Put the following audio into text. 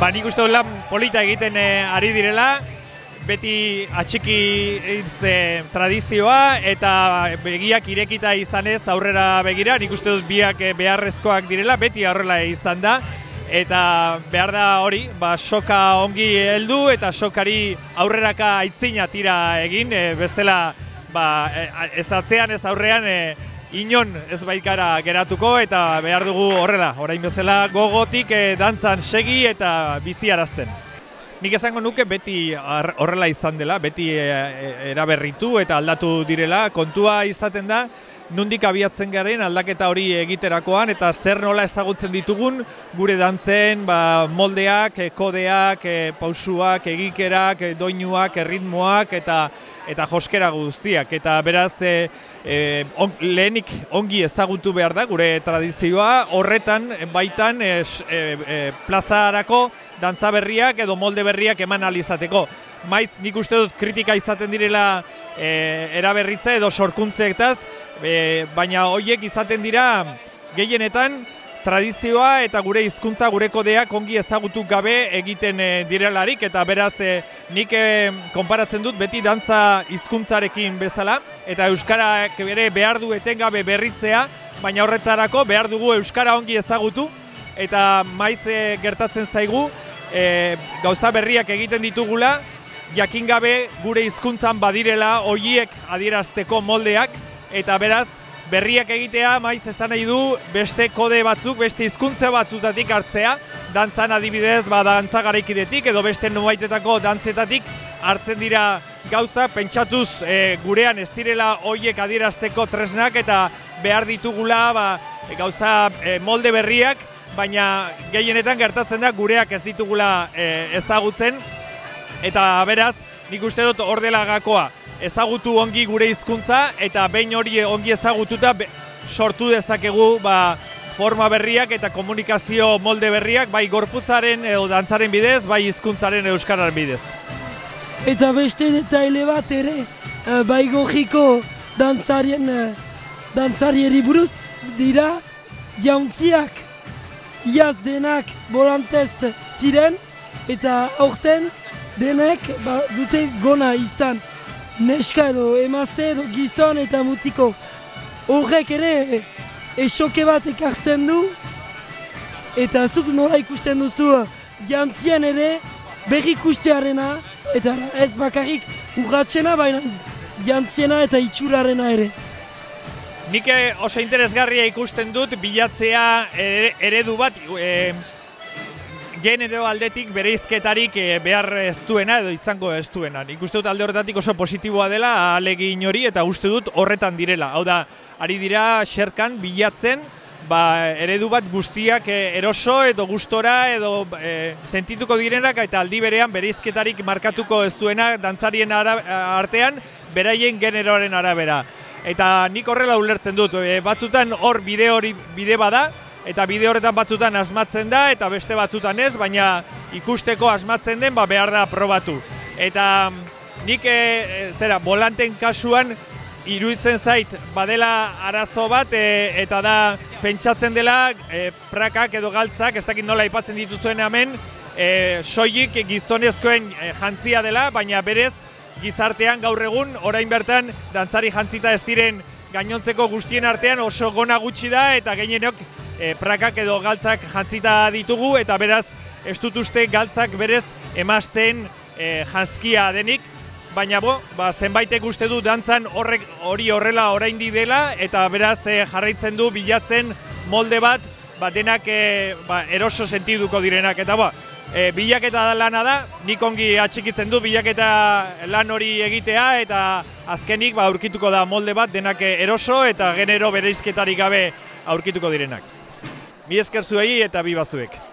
nik uste dut lan polita egiten ari direla, beti atxiki tradizioa eta begiak irekita izanez aurrera begira, nik uste dut biak beharrezkoak direla, beti horrela izan da, eta behar da hori, soka ongi heldu eta sokari aurreraka aitzina tira egin, bestela ez atzean ez aurrean inon ez baikara geratuko eta behar dugu horrela, orain bezala gogotik dantzan segi eta biziarazten. Nik esango nuke beti horrela izan dela, beti eraberritu eta aldatu direla, kontua izaten da, nondik abiatzen garen aldaketa hori egiterakoan eta zer nola ezagutzen ditugun gure dantzen moldeak, kodeak, pausuak, egikerak, doinuak, erritmoak eta joskera guztiak. Eta beraz lehenik ongi ezagutu behar da gure tradizioa, horretan baitan plazarako dantza berriak edo molde berriak eman ahal izateko. Maiz nik uste dut kritika izaten direla eraberritza edo sorkuntzeetaz, baina horiek izaten dira gehienetan tradizioa eta gure hizkuntza, gure kodeak ongi ezagutu gabe egiten direlarik, eta beraz nik konparatzen dut beti dantza hizkuntzarekin bezala, eta euskarak ere behar du etengabe berritzea, baina horretarako behar dugu euskara ongi ezagutu, eta maiz gertatzen zaigu gauza berriak egiten ditugula, jakin gabe gure hizkuntzan badirela horiek adierazteko moldeak, eta beraz, berriak egitea maiz esan nahi du beste kode batzuk, beste hizkuntza batzutatik hartzea, dantzan adibidez, dantza garaikidetik edo beste nobaitetako dantzetatik hartzen dira gauza, pentsatuz gurean ez direla horiek adierazteko tresnak eta behar ditugula gauza molde berriak, baina gehienetan gertatzen da gureak ez ditugula ezagutzen, eta beraz, nik uste dut hor dela gakoa. Ezagutu ongi gure hizkuntza eta behin hori ongi ezagututa sortu dezakegu forma berriak eta komunikazio molde berriak, bai gorputzaren edo dantzaren bidez, bai hizkuntzaren euskararen bidez. Eta beste detaile bat ere, bai gojiko dantzarieri buruz dira jauntziak, iaz denak bolantez ziren eta aurten denek dute gona izan. Neska edo emazte edo gizon eta mutiko. Horrek ere esoke bat ekartzen du, eta zuk nola ikusten duzu jantzien ere berri ikustearena, eta ez bakarrik urratsena, baina jantziena eta itxurarena ere. Nik oso interesgarria ikusten dut bilatzea eredu bat, genero aldetik bereizketarik behar ez duena edo izango ez duena. Nik uste dut alde horretatik oso positiboa dela ahalegin hori eta uste dut horretan direla. Hau da, ari dira xerkan bilatzen eredu bat guztiak eroso edo gustora edo sentituko direnak eta aldi berean bereizketarik markatuko ez duena dantzarien artean beraien generoaren arabera. Eta nik horrela ulertzen dut, batzutan hor bide bada, eta bide horretan batzutan asmatzen da, eta beste batzutan ez, baina ikusteko asmatzen den, behar da probatu. Eta nik, bolanten kasuan, iruditzen zait, badela arazo bat, eta da, pentsatzen dela, prakak edo galtzak, ez dakit nola aipatzen dituzuen hemen, soilik gizonezkoen jantzia dela, baina berez, gizartean gaur egun, orain bertan, dantzari jantzita ez diren gainontzeko guztien artean oso gona gutxi da, eta gehienok prakak edo galtzak jantzita ditugu, eta beraz ez dut uste galtzak berez emazten jantzkia denik, baina zenbaitek uste du dantzan hori horrela oraindik dela, eta beraz jarraitzen du bilatzen molde bat, denak eroso sentiduko direnak, eta bilaketa lana da, nik ongi atxikitzen du bilaketa lan hori egitea, eta azkenik aurkituko da molde bat denak eroso eta genero bereizketarik gabe aurkituko direnak. Mi esker zuei eta bi bazuek.